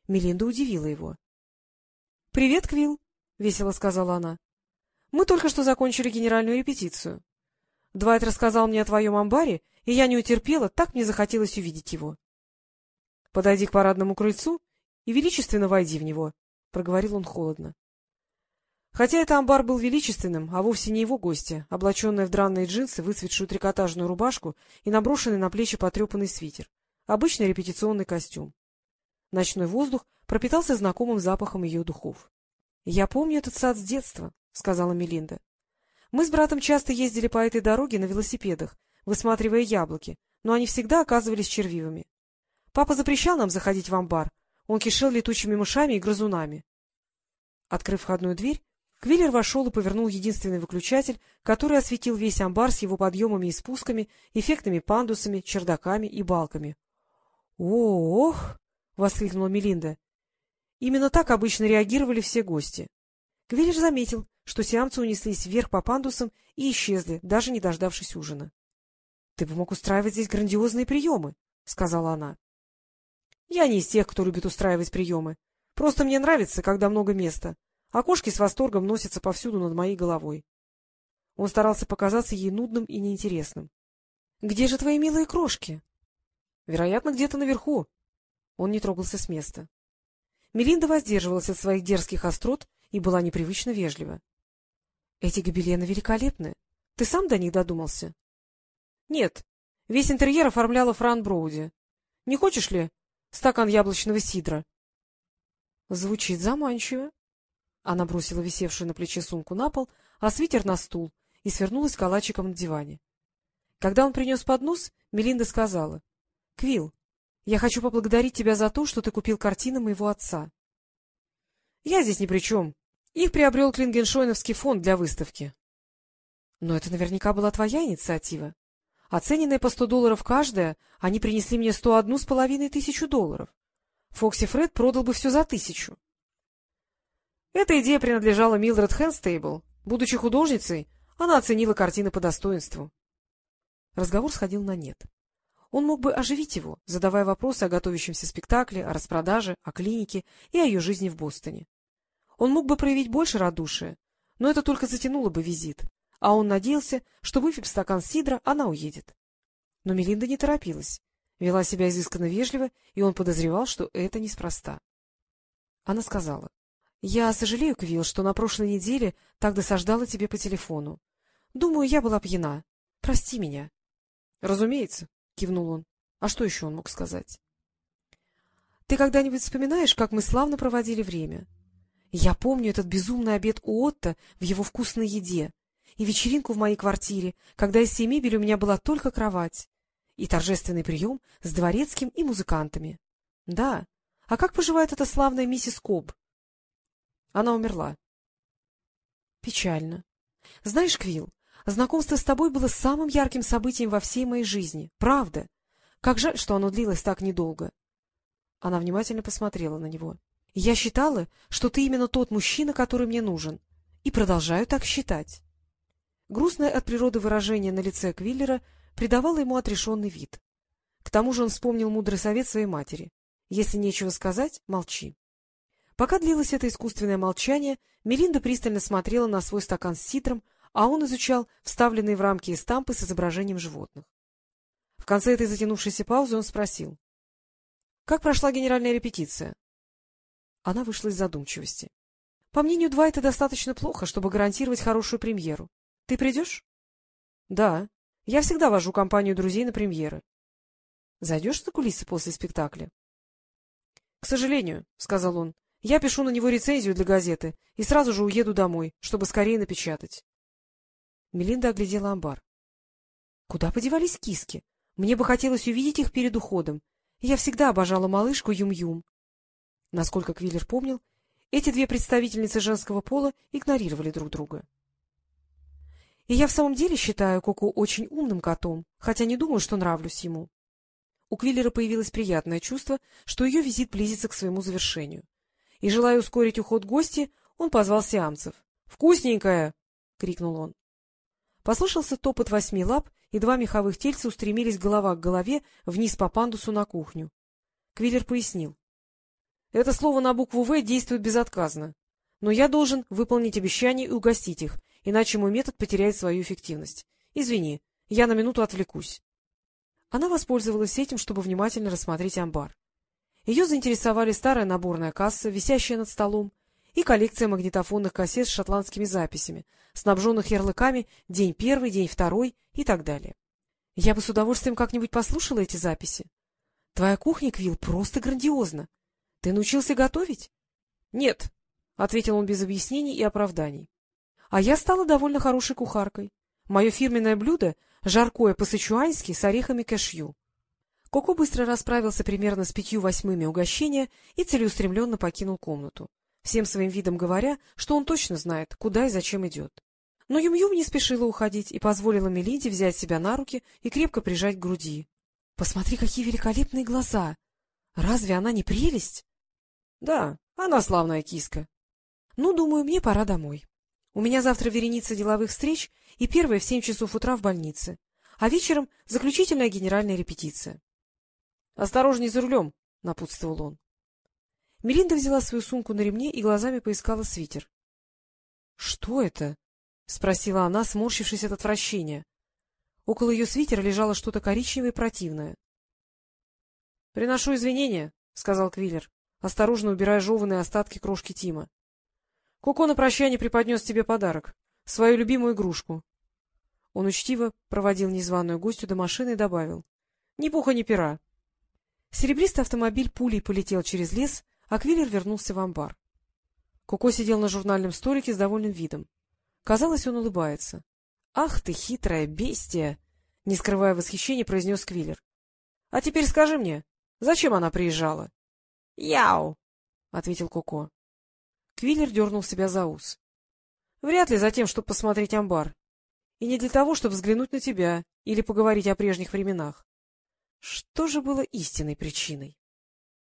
Мелинда удивила его. — Привет, Квилл, — весело сказала она. — Мы только что закончили генеральную репетицию. Двайт рассказал мне о твоем амбаре, и я не утерпела, так мне захотелось увидеть его. — Подойди к парадному крыльцу и величественно войди в него, — проговорил он холодно. Хотя это амбар был величественным, а вовсе не его гостья, облаченная в драные джинсы, выцветшую трикотажную рубашку и наброшенный на плечи потрепанный свитер. Обычный репетиционный костюм. Ночной воздух пропитался знакомым запахом ее духов. — Я помню этот сад с детства, — сказала Мелинда. — Мы с братом часто ездили по этой дороге на велосипедах, высматривая яблоки, но они всегда оказывались червивыми. Папа запрещал нам заходить в амбар, он кишел летучими мышами и грызунами. Открыв входную дверь, Квиллер вошел и повернул единственный выключатель, который осветил весь амбар с его подъемами и спусками, эффектными пандусами, чердаками и балками. — Ох! — воскликнула Мелинда. Именно так обычно реагировали все гости. Квиллер заметил, что сиамцы унеслись вверх по пандусам и исчезли, даже не дождавшись ужина. — Ты бы мог устраивать здесь грандиозные приемы, — сказала она. — Я не из тех, кто любит устраивать приемы. Просто мне нравится, когда много места, а кошки с восторгом носятся повсюду над моей головой. Он старался показаться ей нудным и неинтересным. — Где же твои милые крошки? — Вероятно, где-то наверху. Он не трогался с места. Мелинда воздерживалась от своих дерзких острот и была непривычно вежлива. — Эти гобелены великолепны. Ты сам до них додумался? — Нет. Весь интерьер оформляла Фран Броуди. Не хочешь ли стакан яблочного сидра? — Звучит заманчиво. Она бросила висевшую на плече сумку на пол, а свитер на стул и свернулась калачиком на диване. Когда он принес поднос, Мелинда сказала: — Квилл, я хочу поблагодарить тебя за то, что ты купил картины моего отца. — Я здесь ни при чем. Их приобрел Клингеншойновский фонд для выставки. — Но это наверняка была твоя инициатива. Оцененные по $100 каждая, они принесли мне $101,500. Фокси Фред продал бы все за 1000. Эта идея принадлежала Милдред Хэнстейбл. Будучи художницей, она оценила картины по достоинству. Разговор сходил на нет. Он мог бы оживить его, задавая вопросы о готовящемся спектакле, о распродаже, о клинике и о ее жизни в Бостоне. Он мог бы проявить больше радушия, но это только затянуло бы визит, а он надеялся, что, выпив стакан сидра, она уедет. Но Мелинда не торопилась, вела себя изысканно вежливо, и он подозревал, что это неспроста. Она сказала: — Я сожалею, Квилл, что на прошлой неделе так досаждала тебе по телефону. Думаю, я была пьяна. Прости меня. — Разумеется, — кивнул он. А что еще он мог сказать? — Ты когда-нибудь вспоминаешь, как мы славно проводили время? Я помню этот безумный обед у Отто в его вкусной еде, и вечеринку в моей квартире, когда из всей мебели у меня была только кровать, и торжественный прием с дворецким и музыкантами. Да, а как поживает эта славная миссис Кобб? Она умерла. Печально. Знаешь, Квилл, знакомство с тобой было самым ярким событием во всей моей жизни. Правда. Как жаль, что оно длилось так недолго. Она внимательно посмотрела на него. Я считала, что ты именно тот мужчина, который мне нужен. И продолжаю так считать. Грустное от природы выражение на лице Квиллера придавало ему отрешенный вид. К тому же он вспомнил мудрый совет своей матери: если нечего сказать, молчи. Пока длилось это искусственное молчание, Мелинда пристально смотрела на свой стакан с сидром, а он изучал вставленные в рамки эстампы с изображением животных. В конце этой затянувшейся паузы он спросил: — Как прошла генеральная репетиция? Она вышла из задумчивости. — По мнению Двайта, достаточно плохо, чтобы гарантировать хорошую премьеру. Ты придешь? — Да. Я всегда вожу компанию друзей на премьеры. — Зайдешь за кулисы после спектакля? — К сожалению, — сказал он, — я пишу на него рецензию для газеты и сразу же уеду домой, чтобы скорее напечатать. Мелинда оглядела амбар. — Куда подевались киски? Мне бы хотелось увидеть их перед уходом. Я всегда обожала малышку Юм-Юм. Насколько Квиллер помнил, эти две представительницы женского пола игнорировали друг друга. — И я в самом деле считаю Коко очень умным котом, хотя не думаю, что нравлюсь ему. У Квиллера появилось приятное чувство, что ее визит близится к своему завершению. И, желая ускорить уход гостя, он позвал сиамцев. — Вкусненькая! — крикнул он. Послышался топот 8 лап, и 2 меховых тельца устремились голова к голове вниз по пандусу на кухню. Квиллер пояснил: Это слово на букву «В» действует безотказно. Но я должен выполнить обещание и угостить их, иначе мой метод потеряет свою эффективность. Извини, я на минуту отвлекусь. Она воспользовалась этим, чтобы внимательно рассмотреть амбар. Ее заинтересовали старая наборная касса, висящая над столом, и коллекция магнитофонных кассет с шотландскими записями, снабженных ярлыками «День первый», «День второй» и так далее. Я бы с удовольствием как-нибудь послушала эти записи. Твоя кухня, Квилл, просто грандиозна. Ты научился готовить? — Нет, — ответил он без объяснений и оправданий. — А я стала довольно хорошей кухаркой. Мое фирменное блюдо — жаркое по-сычуански с орехами кэшью. Коко быстро расправился примерно с 5/8 угощения и целеустремленно покинул комнату, всем своим видом говоря, что он точно знает, куда и зачем идет. Но Юм-Юм не спешила уходить и позволила Мелинде взять себя на руки и крепко прижать к груди. — Посмотри, какие великолепные глаза! Разве она не прелесть? — Да, она славная киска. — Ну, думаю, мне пора домой. У меня завтра вереница деловых встреч и первая в 7 часов утра в больнице, а вечером заключительная генеральная репетиция. — Осторожней за рулем, — напутствовал он. Мелинда взяла свою сумку на ремне и глазами поискала свитер. — Что это? — спросила она, сморщившись от отвращения. Около ее свитера лежало что-то коричневое и противное. — Приношу извинения, — сказал Квиллер, осторожно убирая жеванные остатки крошки Тима. — Коко на прощание преподнес тебе подарок — свою любимую игрушку. Он учтиво проводил незваную гостью до машины и добавил: — Ни пуха, ни пера. Серебристый автомобиль пулей полетел через лес, а Квиллер вернулся в амбар. Коко сидел на журнальном столике с довольным видом. Казалось, он улыбается. — Ах ты, хитрая бестия! — не скрывая восхищения, произнес Квиллер. — А теперь скажи мне, зачем она приезжала? — Яу! — ответил Коко. Квиллер дернул себя за ус. — Вряд ли за тем, чтобы посмотреть амбар. И не для того, чтобы взглянуть на тебя или поговорить о прежних временах. Что же было истинной причиной?